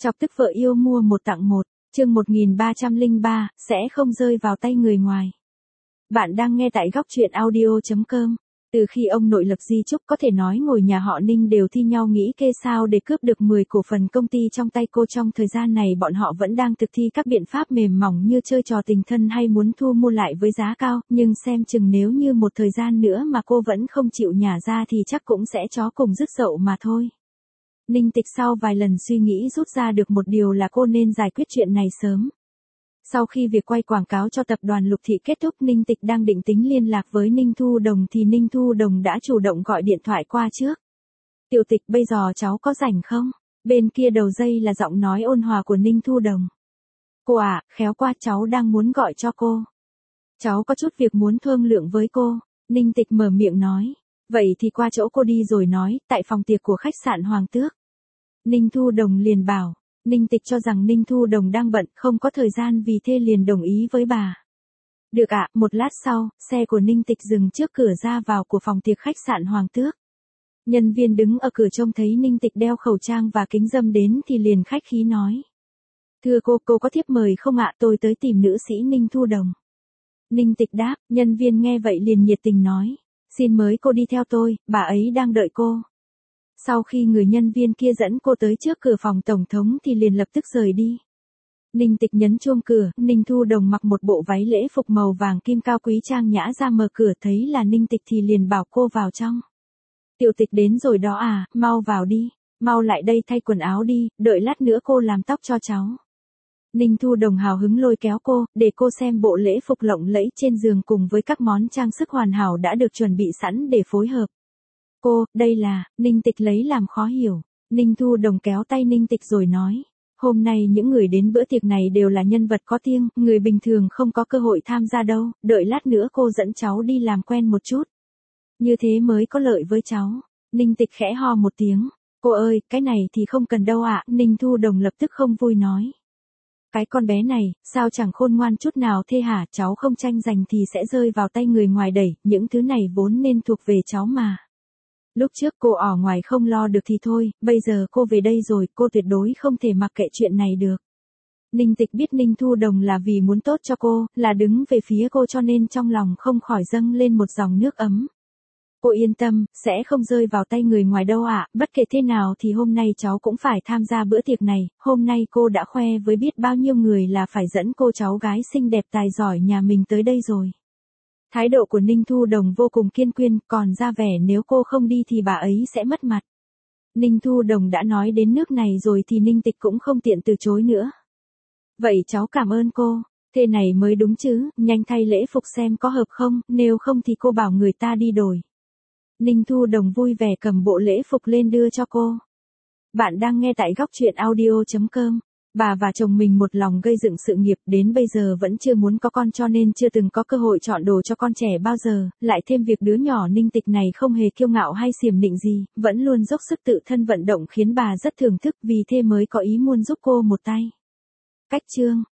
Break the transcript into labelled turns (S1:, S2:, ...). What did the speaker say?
S1: Chọc tức vợ yêu mua một tặng một, chương 1303, sẽ không rơi vào tay người ngoài. Bạn đang nghe tại góc truyện audio.com. Từ khi ông nội lập di chúc có thể nói ngồi nhà họ Ninh đều thi nhau nghĩ kê sao để cướp được 10 cổ phần công ty trong tay cô. Trong thời gian này bọn họ vẫn đang thực thi các biện pháp mềm mỏng như chơi trò tình thân hay muốn thu mua lại với giá cao, nhưng xem chừng nếu như một thời gian nữa mà cô vẫn không chịu nhả ra thì chắc cũng sẽ chó cùng rứt dậu mà thôi. Ninh Tịch sau vài lần suy nghĩ rút ra được một điều là cô nên giải quyết chuyện này sớm. Sau khi việc quay quảng cáo cho tập đoàn Lục Thị kết thúc, Ninh Tịch đang định tính liên lạc với Ninh Thu Đồng thì Ninh Thu Đồng đã chủ động gọi điện thoại qua trước. Tiểu Tịch, bây giờ cháu có rảnh không? Bên kia đầu dây là giọng nói ôn hòa của Ninh Thu Đồng. Cô à, khéo qua, cháu đang muốn gọi cho cô. Cháu có chút việc muốn thương lượng với cô. Ninh Tịch mở miệng nói. Vậy thì qua chỗ cô đi rồi nói, tại phòng tiệc của khách sạn Hoàng Tước. Ninh Thu Đồng liền bảo. Ninh Tịch cho rằng Ninh Thu Đồng đang bận, không có thời gian, vì thế liền đồng ý với bà. Được ạ. Một lát sau, xe của Ninh Tịch dừng trước cửa ra vào của phòng tiệc khách sạn Hoàng Tước. Nhân viên đứng ở cửa trông thấy Ninh Tịch đeo khẩu trang và kính râm đến thì liền khách khí nói. Thưa cô có thiếp mời không ạ? Tôi tới tìm nữ sĩ Ninh Thu Đồng. Ninh Tịch đáp. Nhân viên nghe vậy liền nhiệt tình nói. Xin mời cô đi theo tôi, bà ấy đang đợi cô. Sau khi người nhân viên kia dẫn cô tới trước cửa phòng tổng thống thì liền lập tức rời đi. Ninh Tịch nhấn chuông cửa, Ninh Thu Đồng mặc một bộ váy lễ phục màu vàng kim cao quý trang nhã ra mở cửa, thấy là Ninh Tịch thì liền bảo cô vào trong. Tiểu Tịch đến rồi đó à, mau vào đi, mau lại đây thay quần áo đi, đợi lát nữa cô làm tóc cho cháu. Ninh Thu Đồng hào hứng lôi kéo cô, để cô xem bộ lễ phục lộng lẫy trên giường cùng với các món trang sức hoàn hảo đã được chuẩn bị sẵn để phối hợp. Cô, đây là, Ninh Tịch lấy làm khó hiểu. Ninh Thu Đồng kéo tay Ninh Tịch rồi nói. Hôm nay những người đến bữa tiệc này đều là nhân vật có tiếng, người bình thường không có cơ hội tham gia đâu, đợi lát nữa cô dẫn cháu đi làm quen một chút. Như thế mới có lợi với cháu. Ninh Tịch khẽ ho một tiếng. Cô ơi, cái này thì không cần đâu ạ. Ninh Thu Đồng lập tức không vui nói. Cái con bé này, sao chẳng khôn ngoan chút nào thế hả? Cháu không tranh giành thì sẽ rơi vào tay người ngoài đẩy, những thứ này vốn nên thuộc về cháu mà. Lúc trước cô ở ngoài không lo được thì thôi, bây giờ cô về đây rồi, cô tuyệt đối không thể mặc kệ chuyện này được. Ninh Tịch biết Ninh Thu Đồng là vì muốn tốt cho cô, là đứng về phía cô, cho nên trong lòng không khỏi dâng lên một dòng nước ấm. Cô yên tâm, sẽ không rơi vào tay người ngoài đâu ạ. Bất kể thế nào thì hôm nay cháu cũng phải tham gia bữa tiệc này, hôm nay cô đã khoe với biết bao nhiêu người là phải dẫn cô cháu gái xinh đẹp tài giỏi nhà mình tới đây rồi. Thái độ của Ninh Thu Đồng vô cùng kiên quyết, còn ra vẻ nếu cô không đi thì bà ấy sẽ mất mặt. Ninh Thu Đồng đã nói đến nước này rồi thì Ninh Tịch cũng không tiện từ chối nữa. Vậy cháu cảm ơn cô, thế này mới đúng chứ, nhanh thay lễ phục xem có hợp không, nếu không thì cô bảo người ta đi đổi. Ninh Thu Đồng vui vẻ cầm bộ lễ phục lên đưa cho cô. Bạn đang nghe tại góc truyện audio.com. Bà và chồng mình một lòng gây dựng sự nghiệp, đến bây giờ vẫn chưa muốn có con cho nên chưa từng có cơ hội chọn đồ cho con trẻ bao giờ, lại thêm việc đứa nhỏ Ninh Tịch này không hề kiêu ngạo hay xiểm nịnh gì, vẫn luôn dốc sức tự thân vận động khiến bà rất thưởng thức, vì thế mới có ý muốn giúp cô một tay. Cách chương